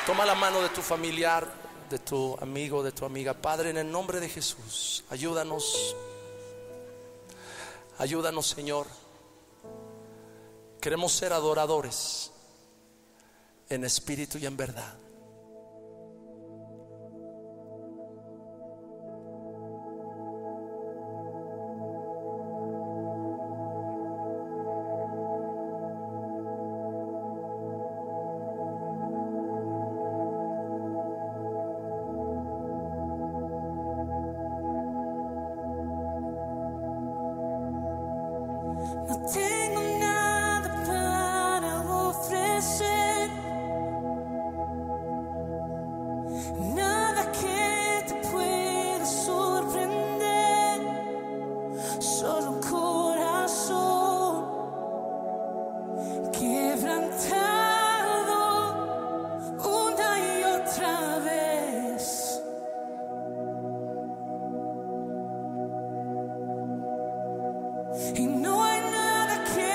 Toma la mano de tu familiar, de tu amigo, de tu amiga. Padre, en el nombre de Jesús, ayúdanos. Ayúdanos, Señor. Queremos ser adoradores en espíritu y en verdad. No tengo nada para ofrecer, nada que te pueda sorprender, solo un corazón quebrantado una y otra vez. Y no hay nada que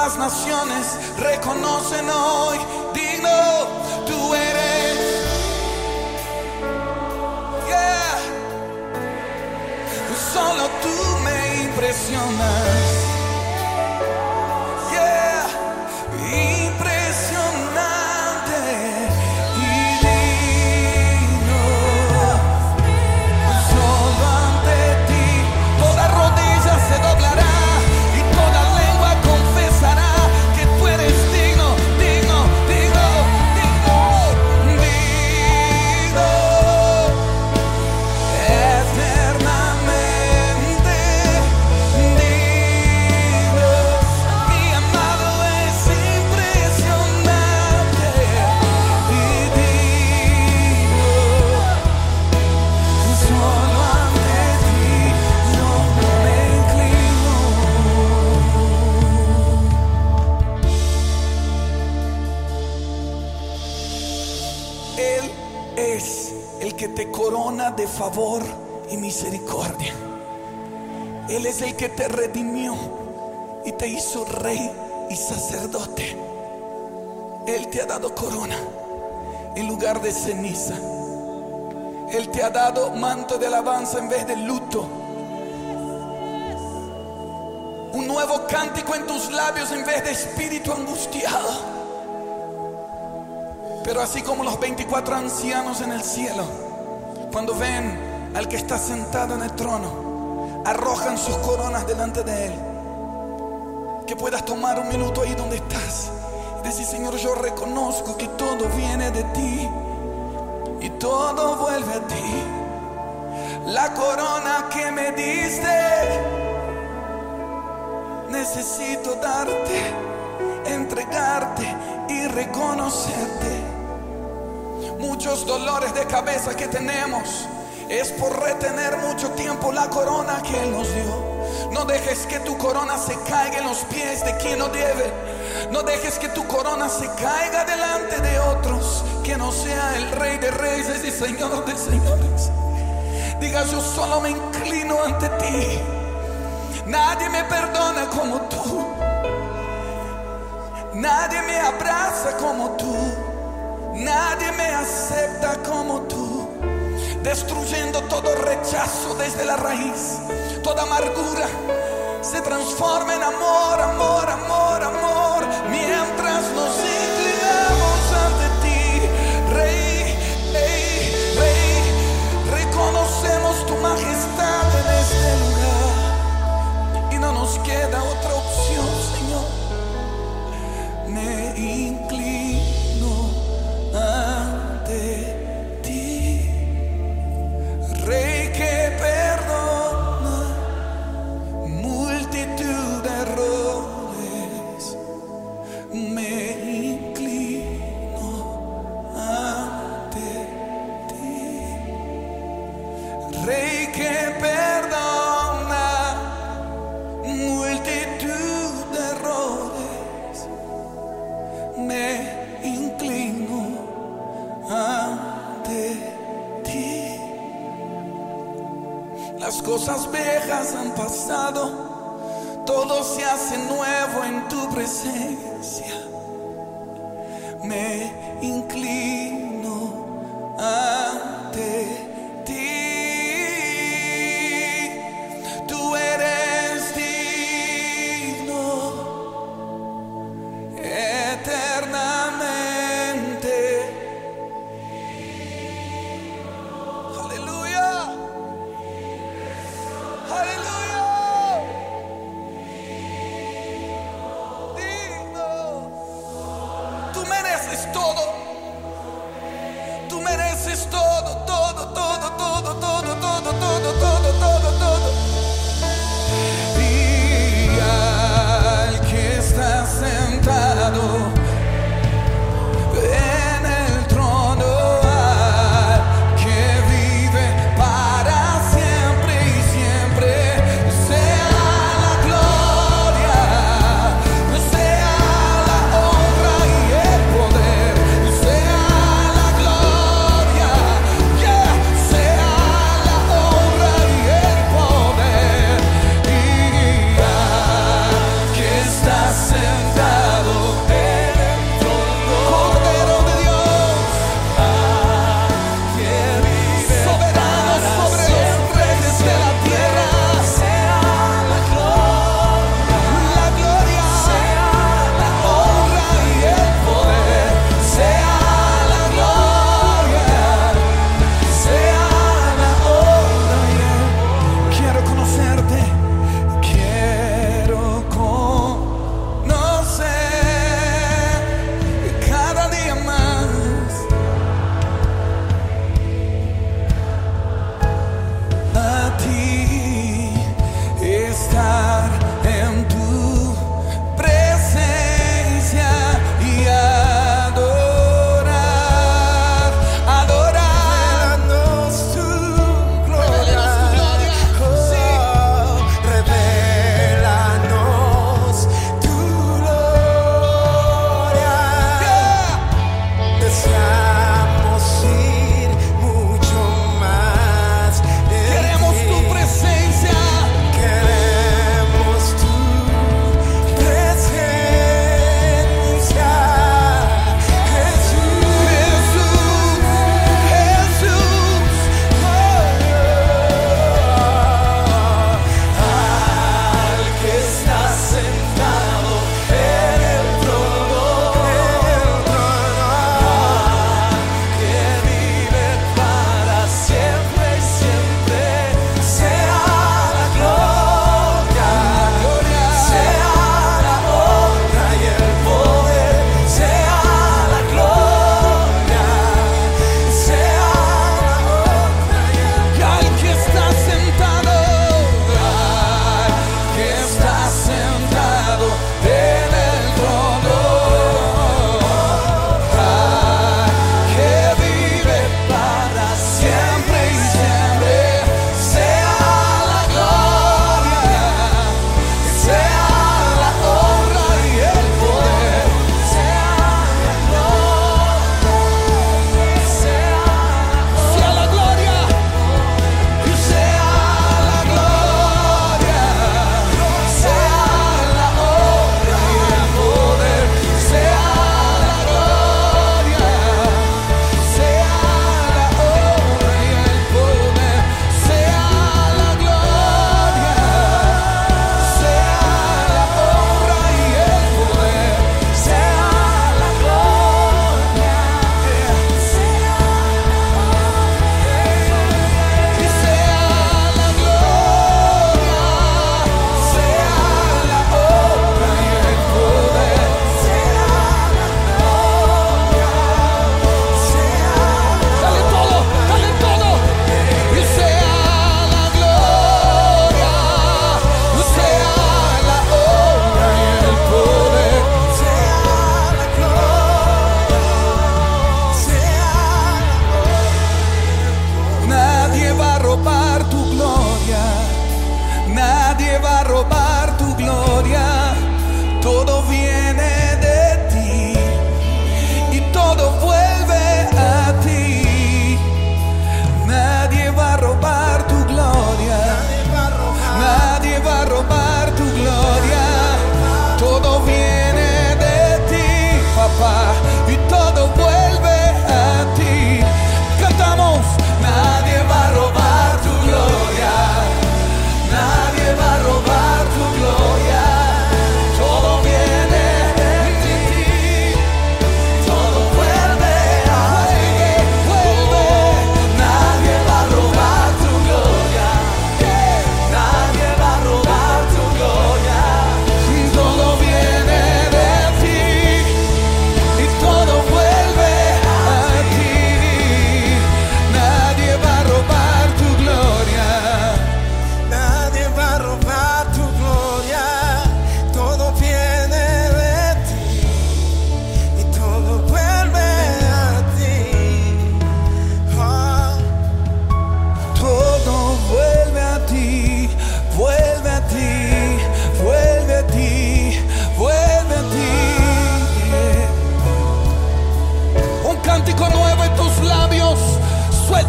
las naciones reconocen hoy, digno tú eres. Yeah. Solo tú me impresionas. Yeah. Impresionante y digno. Solo ante ti toda rodilla se doblará y toda lengua confesará que tú eres digno, digno, digno, digno, digno. Eternamente digno. Mi amado es impresionante y digno. Solo ante ti yo me inclino. Él es el que te corona de favor y misericordia. Él es el que te redimió y te hizo rey y sacerdote. Él te ha dado corona en lugar de ceniza. Él te ha dado manto de alabanza en vez de luto. Un nuevo cántico en tus labios en vez de espíritu angustiado. Pero así como los 24 ancianos en el cielo, cuando ven al que está sentado en el trono, arrojan sus coronas delante de él. Que puedas tomar un minuto ahí donde estás y decir: Señor, yo reconozco que todo viene de ti y todo vuelve a ti. La corona que me diste, necesito darte, entregarte y reconocerte. Muchos dolores de cabeza que tenemos es por retener mucho tiempo la corona que Él nos dio. No dejes que tu corona se caiga en los pies de quien no debe. No dejes que tu corona se caiga delante de otros, que no sea el Rey de Reyes y Señor de Señores. Diga: yo solo me inclino ante ti. Nadie me perdona como tú. Nadie me abraza como tú. Nadie me acepta como tú. Destruyendo todo rechazo desde la raíz. Toda amargura se transforma en amor, amor, amor, amor. Mientras nos inclinamos ante ti, Rey, Rey, Rey. Reconocemos tu majestad en este lugar. Y no nos queda otra opción, Señor. Me inclino ante ti, Rey que perdona multitud de errores. Me inclino ante ti, Rey que perdona multitud de errores. Me inclino ante ti. Las cosas viejas han pasado, todo se hace nuevo en tu presencia. Me inclino ante ti. Tú eres digno eternamente. Aleluya. Aleluya. Digno. Tú mereces todo.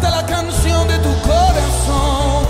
esta la canción de tu corazón.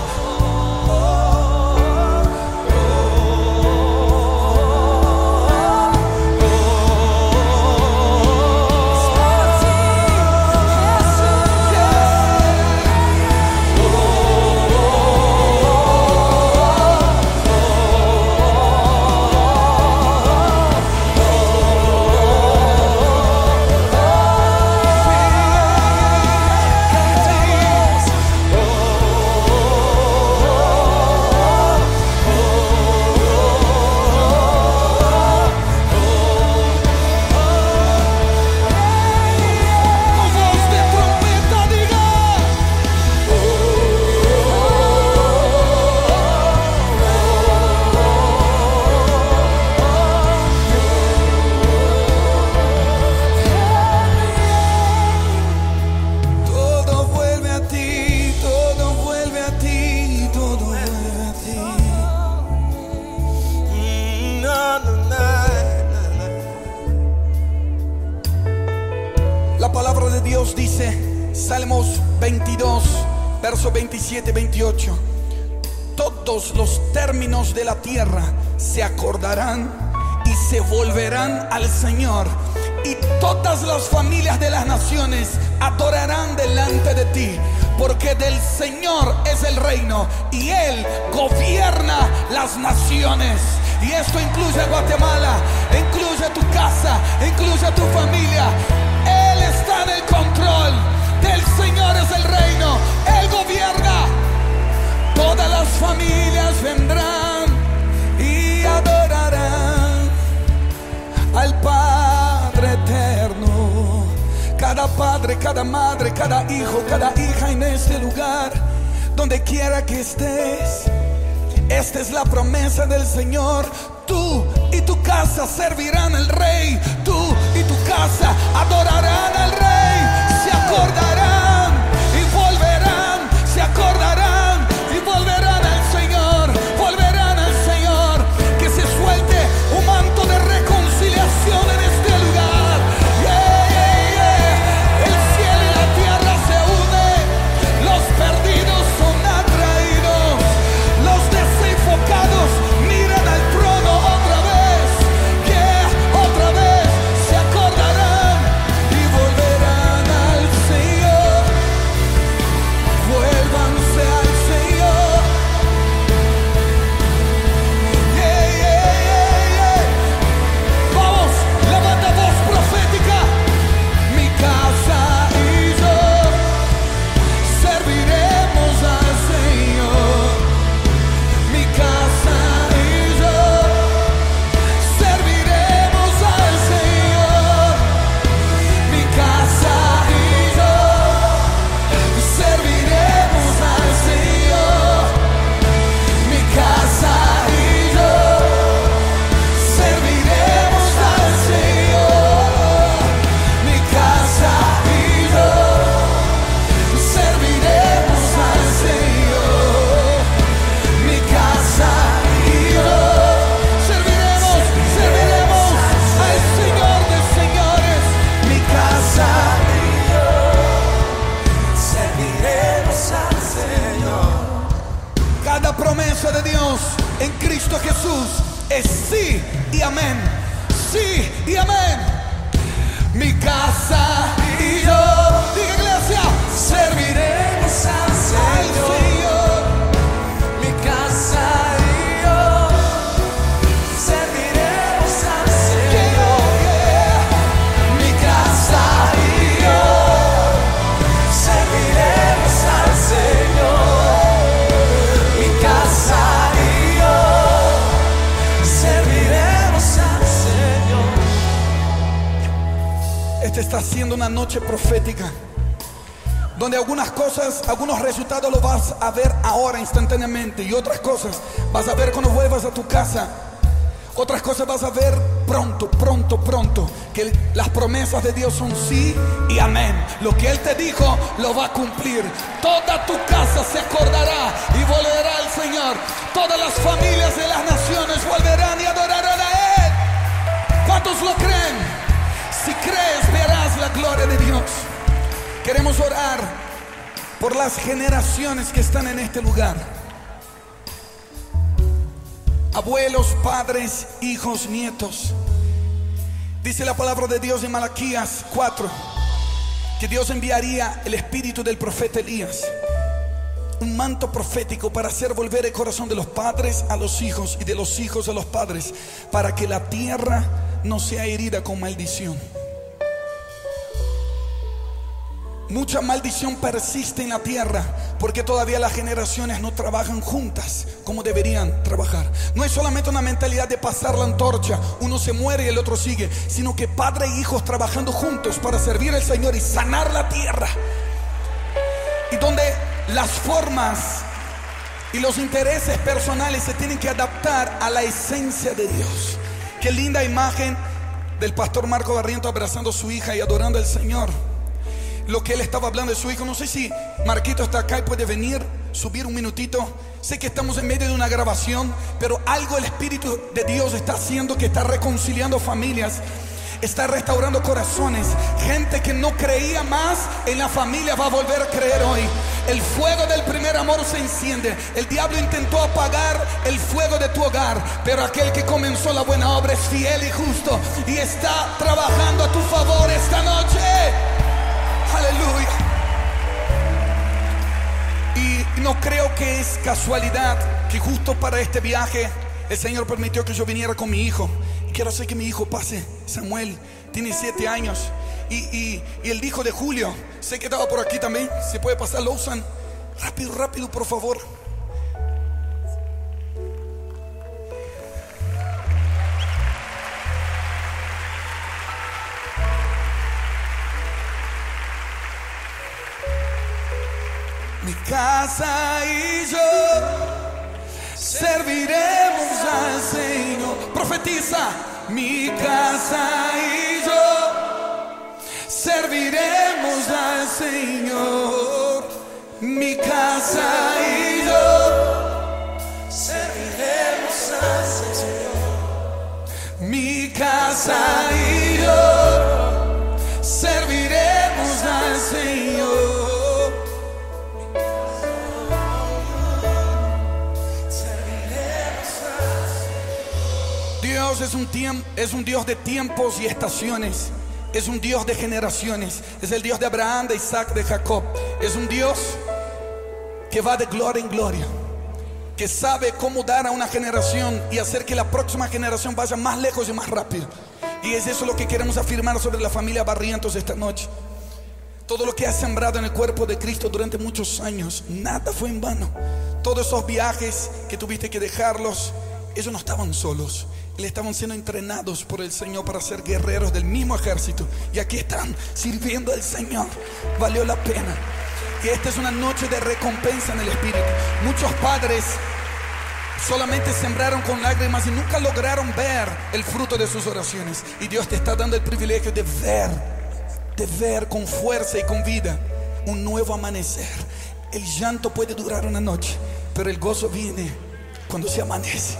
Dios dice, Salmos 22, versos 27, 28, todos los términos de la tierra se acordarán y se volverán al Señor, y todas las familias de las naciones adorarán delante de ti, porque del Señor es el reino y Él gobierna las naciones. Y esto incluye a Guatemala, incluye a tu casa, incluye a tu familia. Él está en el control. Del Señor es el reino. Él gobierna. Todas las familias vendrán y adorarán al Padre eterno. Cada padre, cada madre, cada hijo, cada hija en este lugar, donde quiera que estés, esta es la promesa del Señor. Tú y tu casa servirán al Rey. Tú y tu casa adorarán al Rey. Se acordarán y volverán. Se acordarán y volverán al Señor. Volverán al Señor. Que se suelte un manto de reconciliación en este lugar. Yeah, yeah, yeah. El cielo y la tierra se unen. Los perdidos son atraídos. Los desenfocados miran al trono otra vez. Yeah, otra vez se acordarán y volverán al Señor. Vuélvanse al Señor. Yeah, yeah, yeah, yeah. Vamos, levanta voz profética. Mi casa y yo serviremos al Señor. Mi casa y yo serviremos al Señor. Mi casa y yo serviremos al Señor. Mi casa y yo serviremos al Señor. Mi casa y yo serviremos al Señor. Mi casa y yo serviremos al Señor de señores. Mi casa y yo serviremos al Señor. Cada promesa de Dios en Cristo Jesús es sí y amén. Sí y amén. Mi casa y yo, diga iglesia, serviremos al Señor. Mi casa y yo serviremos al Señor. Mi casa y yo serviremos al Señor. Mi casa y yo serviremos al Señor. Esta está siendo una noche profética, donde algunas cosas, algunos resultados los vas a ver ahora instantáneamente, y otras cosas vas a ver cuando vuelvas a tu casa. Otras cosas vas a ver pronto, pronto, pronto. Que las promesas de Dios son sí y amén. Lo que Él te dijo lo va a cumplir. Toda tu casa se acordará y volverá al Señor. Todas las familias de las naciones volverán y adorarán a Él. ¿Cuántos lo creen? Si crees, verás la gloria de Dios. Queremos orar por las generaciones que están en este lugar. Abuelos, padres, hijos, nietos. Dice la palabra de Dios en Malaquías 4 que Dios enviaría el espíritu del profeta Elías, un manto profético para hacer volver el corazón de los padres a los hijos y de los hijos a los padres, para que la tierra no sea herida con maldición. Mucha maldición persiste en la tierra porque todavía las generaciones no trabajan juntas como deberían trabajar. No es solamente una mentalidad de pasar la antorcha, uno se muere y el otro sigue, sino que padre e hijos trabajando juntos para servir al Señor y sanar la tierra. Y donde las formas y los intereses personales se tienen que adaptar a la esencia de Dios. Qué linda imagen del pastor Marco Barrientos abrazando a su hija y adorando al Señor. Lo que él estaba hablando de su hijo. No sé si Marquito está acá y puede venir, subir un minutito. Sé que estamos en medio de una grabación, pero algo el Espíritu de Dios está haciendo, que está reconciliando familias, está restaurando corazones. Gente que no creía más en la familia va a volver a creer hoy. El fuego del primer amor se enciende. El diablo intentó apagar el fuego de tu hogar, pero aquel que comenzó la buena obra es fiel y justo y está trabajando a tu favor esta noche. Aleluya. Y no creo que es casualidad que justo para este viaje el Señor permitió que yo viniera con mi hijo. Y quiero hacer que mi hijo pase. Samuel tiene 7 años. Y el hijo de Julio, sé que estaba por aquí también. Si puede pasar, lo usan. Rápido, rápido, por favor. Mi casa y yo serviremos al Señor. Profetiza. Mi casa y yo serviremos al Señor. Mi casa y yo serviremos al Señor. Mi casa y yo serviremos al Señor. Dios es un Dios de tiempos y estaciones. Es un Dios de generaciones. Es el Dios de Abraham, de Isaac, de Jacob. Es un Dios que va de gloria en gloria, que sabe cómo dar a una generación y hacer que la próxima generación vaya más lejos y más rápido. Y es eso lo que queremos afirmar sobre la familia Barrientos esta noche. Todo lo que has sembrado en el cuerpo de Cristo durante muchos años, nada fue en vano. Todos esos viajes que tuviste que dejarlos, ellos no estaban solos. Estaban siendo entrenados por el Señor para ser guerreros del mismo ejército. Y aquí están sirviendo al Señor. Valió la pena. Y esta es una noche de recompensa en el Espíritu. Muchos padres solamente sembraron con lágrimas y nunca lograron ver el fruto de sus oraciones. Y Dios te está dando el privilegio de ver con fuerza y con vida un nuevo amanecer. El llanto puede durar una noche, pero el gozo viene cuando se amanece.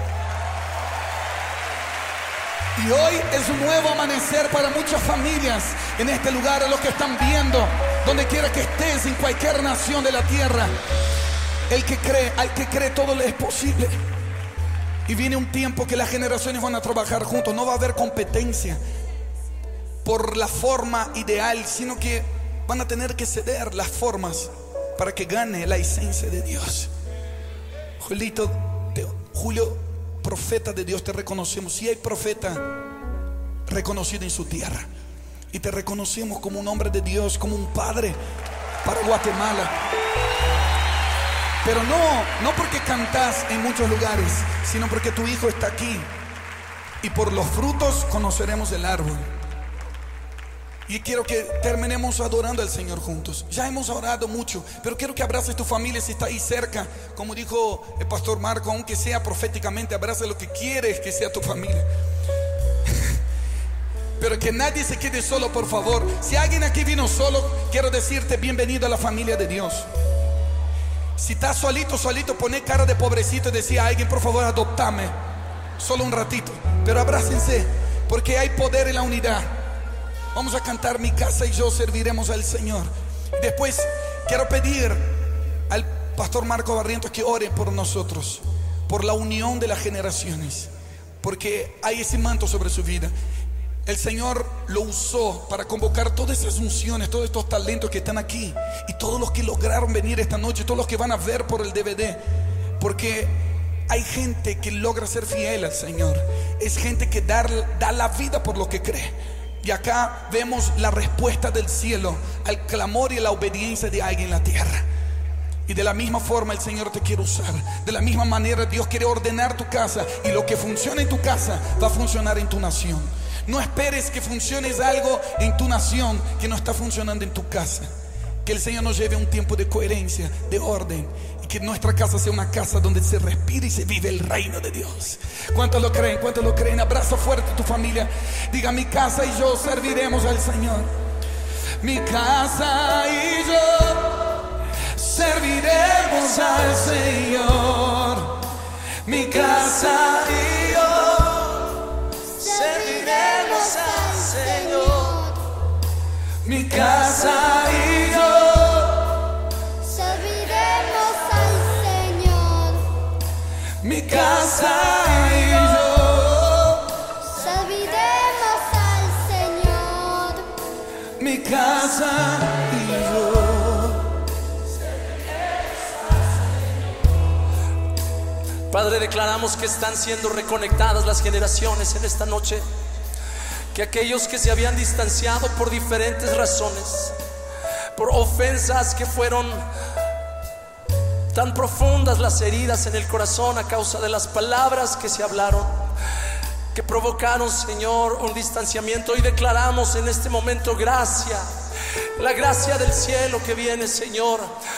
Y hoy es un nuevo amanecer para muchas familias en este lugar, a los que están viendo, donde quiera que estés, en cualquier nación de la tierra. El que cree, al que cree, todo le es posible. Y viene un tiempo que las generaciones van a trabajar juntos. No va a haber competencia por la forma ideal, sino que van a tener que ceder las formas para que gane la esencia de Dios. Julio, profeta de Dios, te reconocemos. Si hay profeta reconocido en su tierra, y te reconocemos como un hombre de Dios, como un padre para Guatemala. Pero no porque cantás en muchos lugares, sino porque tu hijo está aquí. Y por los frutos conoceremos el árbol. Y quiero que terminemos adorando al Señor juntos. Ya hemos orado mucho, pero quiero que abraces tu familia si está ahí cerca. Como dijo el pastor Marco, aunque sea proféticamente, abraza lo que quieres que sea tu familia. Pero que nadie se quede solo, por favor. Si alguien aquí vino solo, quiero decirte bienvenido a la familia de Dios. Si estás solito, poné cara de pobrecito y decía a alguien, por favor, adoptame. Solo un ratito. Pero abrácense, porque hay poder en la unidad. Vamos a cantar Mi casa y yo serviremos al Señor. Después Quiero pedir al pastor Marco Barrientos que ore por nosotros, por la unión de las generaciones, porque hay ese manto sobre su vida. El Señor lo usó para convocar todas esas unciones, todos estos talentos que están aquí, y todos los que lograron venir esta noche, todos los que van a ver por el DVD, porque hay gente que logra ser fiel al Señor. Es gente que da la vida por lo que cree. Y acá vemos la respuesta del cielo al clamor y la obediencia de alguien en la tierra. Y de la misma forma el Señor te quiere usar. De la misma manera Dios quiere ordenar tu casa, y lo que funciona en tu casa va a funcionar en tu nación. No esperes que funcione algo en tu nación que no está funcionando en tu casa. Que el Señor nos lleve a un tiempo de coherencia, de orden, y que nuestra casa sea una casa donde se respira y se vive el reino de Dios. ¿Cuántos lo creen? ¿Cuántos lo creen? Abraza fuerte a tu familia. Diga: mi casa y yo serviremos al Señor. Mi casa y yo serviremos al Señor. Mi casa y yo serviremos al Señor. mi casa y yo Serviremos al Señor. mi casa y yo Serviremos al Señor. mi casa y yo. Padre, declaramos que están siendo reconectadas las generaciones en esta noche. Que aquellos que se habían distanciado por diferentes razones, por ofensas que fueron tan profundas, las heridas en el corazón a causa de las palabras que se hablaron, que provocaron, Señor, un distanciamiento. Hoy declaramos en este momento gracia, la gracia del cielo que viene, Señor,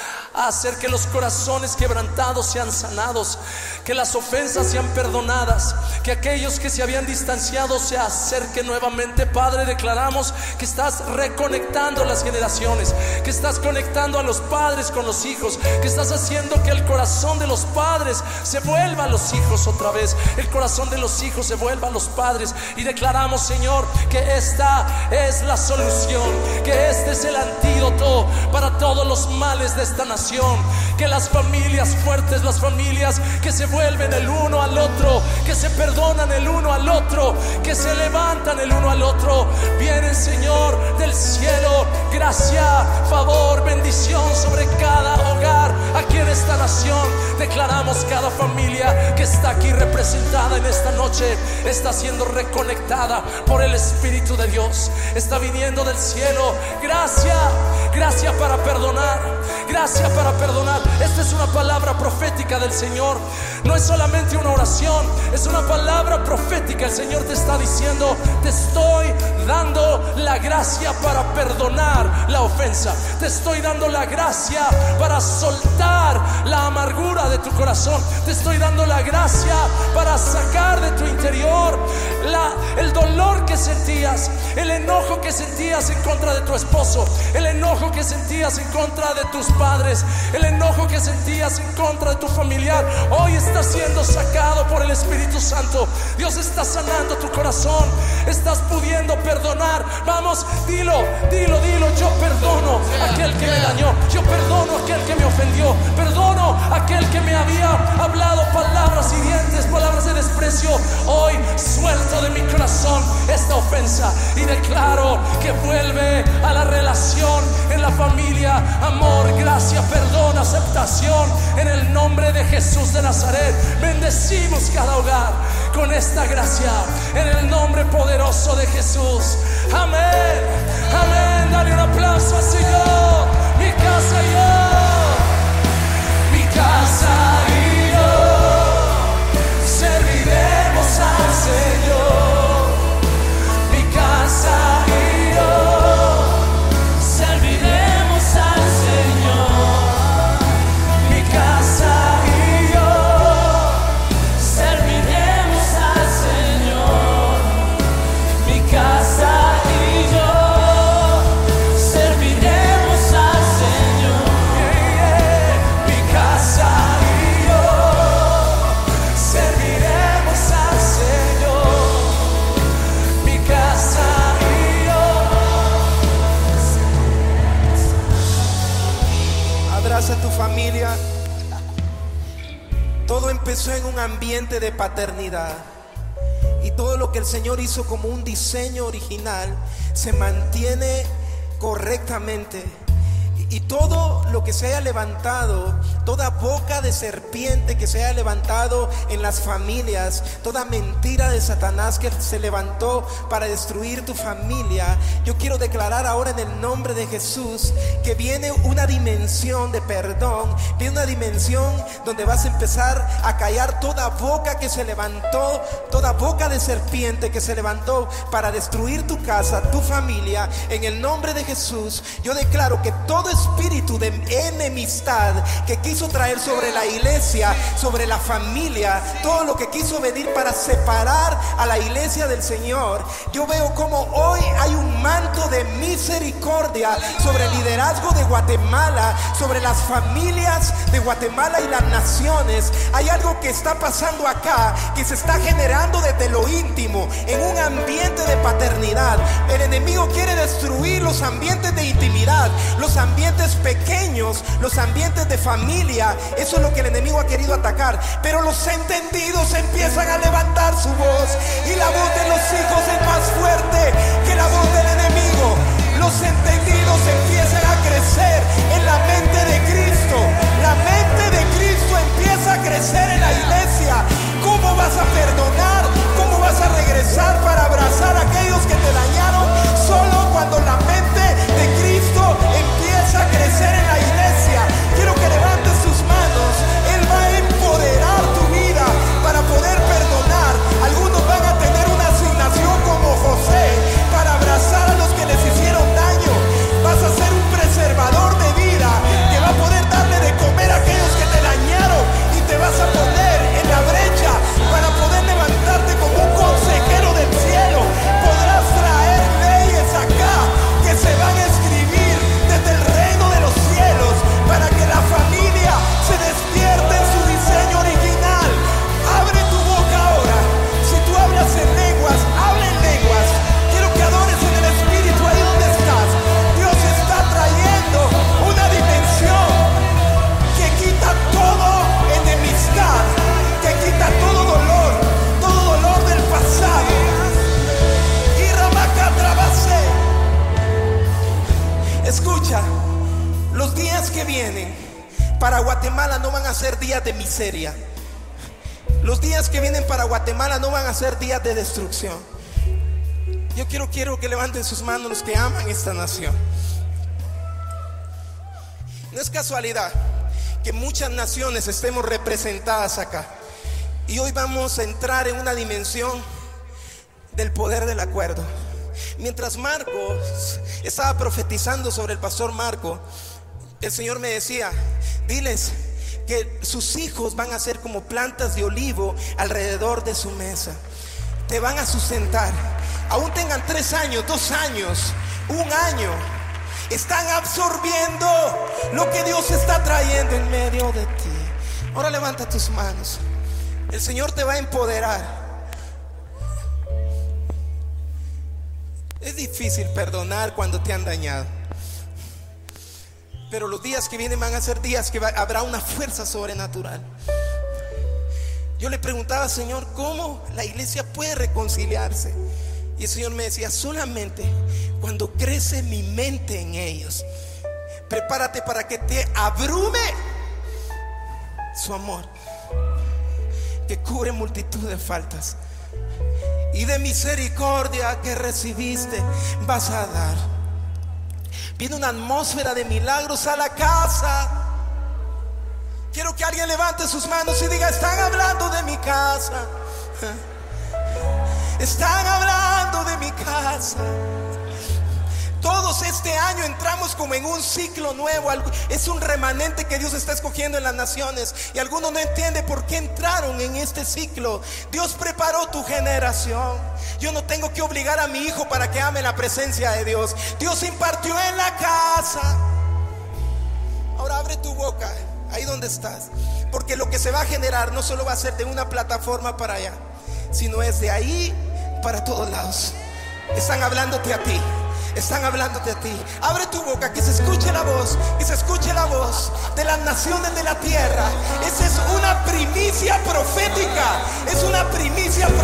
a hacer que los corazones quebrantados sean sanados, que las ofensas sean perdonadas, que aquellos que se habían distanciado se acerquen nuevamente. Padre, declaramos que estás reconectando las generaciones, que estás conectando a los padres con los hijos, que estás haciendo que el corazón de los padres se vuelva a los hijos otra vez, el corazón de los hijos se vuelva a los padres. Y declaramos, Señor, que esta es la solución, que este es el antídoto para todos los males de esta nación. Que las familias fuertes, las familias que se vuelven el uno al otro, que se perdonan el uno al otro, que se levantan el uno al otro, vienen, Señor, del cielo, gracia, favor, bendición sobre cada hogar aquí en esta nación. Declaramos cada familia que está aquí representada en esta noche está siendo reconectada por el Espíritu de Dios, está viniendo del cielo. Gracia, gracia para perdonar, gracia para perdonar. Esta es una palabra profética del Señor. No es solamente una oración, es una palabra profética. El Señor te está diciendo: te estoy dando la gracia para perdonar la ofensa. Te estoy dando la gracia para soltar la amargura de tu corazón. Te estoy dando la gracia para sacar de tu interior el dolor que sentías, el enojo que sentías en contra de tu esposo, el enojo que sentías en contra de tus padres, el enojo que sentías en contra de tu familiar. Hoy está siendo sacado por el Espíritu Santo. Dios está sanando tu corazón. Estás pudiendo perdonar. Vamos, dilo, dilo, dilo. Yo perdono a aquel que me dañó. Yo perdono a aquel que me ofendió. Perdono a aquel que me había hablado palabras hirientes, palabras de desprecio. Hoy suelto de mi corazón esta ofensa y declaro que vuelve a la relación en la familia, amor, gracia, perdón, aceptación, en el nombre de Jesús de Nazaret. Bendecimos cada hogar con esta gracia, en el nombre poderoso de Jesús. Amén, amén. Dale un aplauso al Señor. Mi casa y yo, mi casa y yo serviremos al Señor. Mi casa y yo serviremos al Señor. Mi casa y yo serviremos al Señor. Mi casa y yo serviremos al Señor. Mi casa y yo comenzó en un ambiente de paternidad. Y todo lo que el Señor hizo como un diseño original se mantiene correctamente. Y todo lo que se haya levantado, toda boca de serpiente que se haya levantado en las familias, toda mentira de Satanás que se levantó para destruir tu familia, yo quiero declarar ahora en el nombre de Jesús que viene una dimensión de perdón, viene una dimensión donde vas a empezar a callar toda boca que se levantó, toda boca de serpiente que se levantó para destruir tu casa, tu familia. En el nombre de Jesús, yo declaro que todo espíritu de enemistad que quiso traer sobre la iglesia, sobre la familia, todo lo que quiso venir para separar a la iglesia del Señor, yo veo como hoy hay un manto de misericordia sobre el liderazgo de Guatemala, sobre las familias de Guatemala y las naciones. Hay algo que está pasando acá, que se está generando desde lo íntimo, en un ambiente de paternidad. El enemigo quiere destruir los ambientes de intimidad, los ambientes pequeños, los ambientes de familia. Eso es lo que el enemigo ha querido atacar. Pero los entendidos empiezan a levantar su voz, y la voz de los hijos es más fuerte que la voz del enemigo. Los entendidos empiezan a crecer en la mente de Cristo. La mente de Cristo empieza a crecer en la iglesia. ¿Cómo vas a perdonar? ¿Cómo vas a regresar para abrazar a aquellos que te dañaron? Solo cuando la mente de Cristo empieza a crecer en la iglesia. Quiero que levantes tus manos. Él va a empoderar tu vida para poder perdonar. Algunos van a tener una asignación como José para abrazar a los que les hicieron daño. Vas a ser un preservador de vida que va a poder darle de comer a aquellos que te dañaron, y te vas a poner en la brecha para poder levantarte como un consejero del cielo. Podrás traer leyes acá que se van a escribir desde el reino de los cielos para que la familia se despierte en su diseño original. Abre tu boca ahora. Si tú hablas en lenguas, habla en lenguas. Quiero que adores en el Espíritu ahí donde estás. Dios está trayendo una dimensión que quita todo enemistad, que quita todo dolor del pasado. Y Ramaca Trabase. Escucha, los días que vienen para Guatemala no van a ser días de miseria. Los días que vienen para Guatemala no van a ser días de destrucción. Yo quiero que levanten sus manos los que aman esta nación. No es casualidad que muchas naciones estemos representadas acá. Y hoy vamos a entrar en una dimensión del poder del acuerdo. Mientras Marcos estaba profetizando sobre el pastor Marco, el Señor me decía: diles que sus hijos van a ser como plantas de olivo alrededor de su mesa. Te van a sustentar. Aún tengan 3 años, 2 años, 1 año. Están absorbiendo lo que Dios está trayendo en medio de ti. Ahora levanta tus manos. El Señor te va a empoderar. Es difícil perdonar cuando te han dañado, pero los días que vienen van a ser días que habrá una fuerza sobrenatural. Yo le preguntaba: Señor, ¿cómo la iglesia puede reconciliarse? Y el Señor me decía: solamente cuando crece mi mente en ellos. Prepárate para que te abrume su amor, que cubre multitud de faltas. Y de misericordia que recibiste vas a dar. Viene una atmósfera de milagros a la casa. Quiero que alguien levante sus manos y diga: están hablando de mi casa. Están hablando de mi casa. Todos este año entramos como en un ciclo nuevo. Es un remanente que Dios está escogiendo en las naciones, y algunos no entienden por qué entraron en este ciclo. Dios preparó tu generación. Yo no tengo que obligar a mi hijo para que ame la presencia de Dios. Dios impartió en la casa. Ahora abre tu boca ahí donde estás, porque lo que se va a generar no solo va a ser de una plataforma para allá, sino es de ahí para todos lados. Están hablándote a ti. están hablándote a ti. Abre tu boca, que se escuche la voz, que se escuche la voz de las naciones de la tierra. Esa es una primicia profética, es una primicia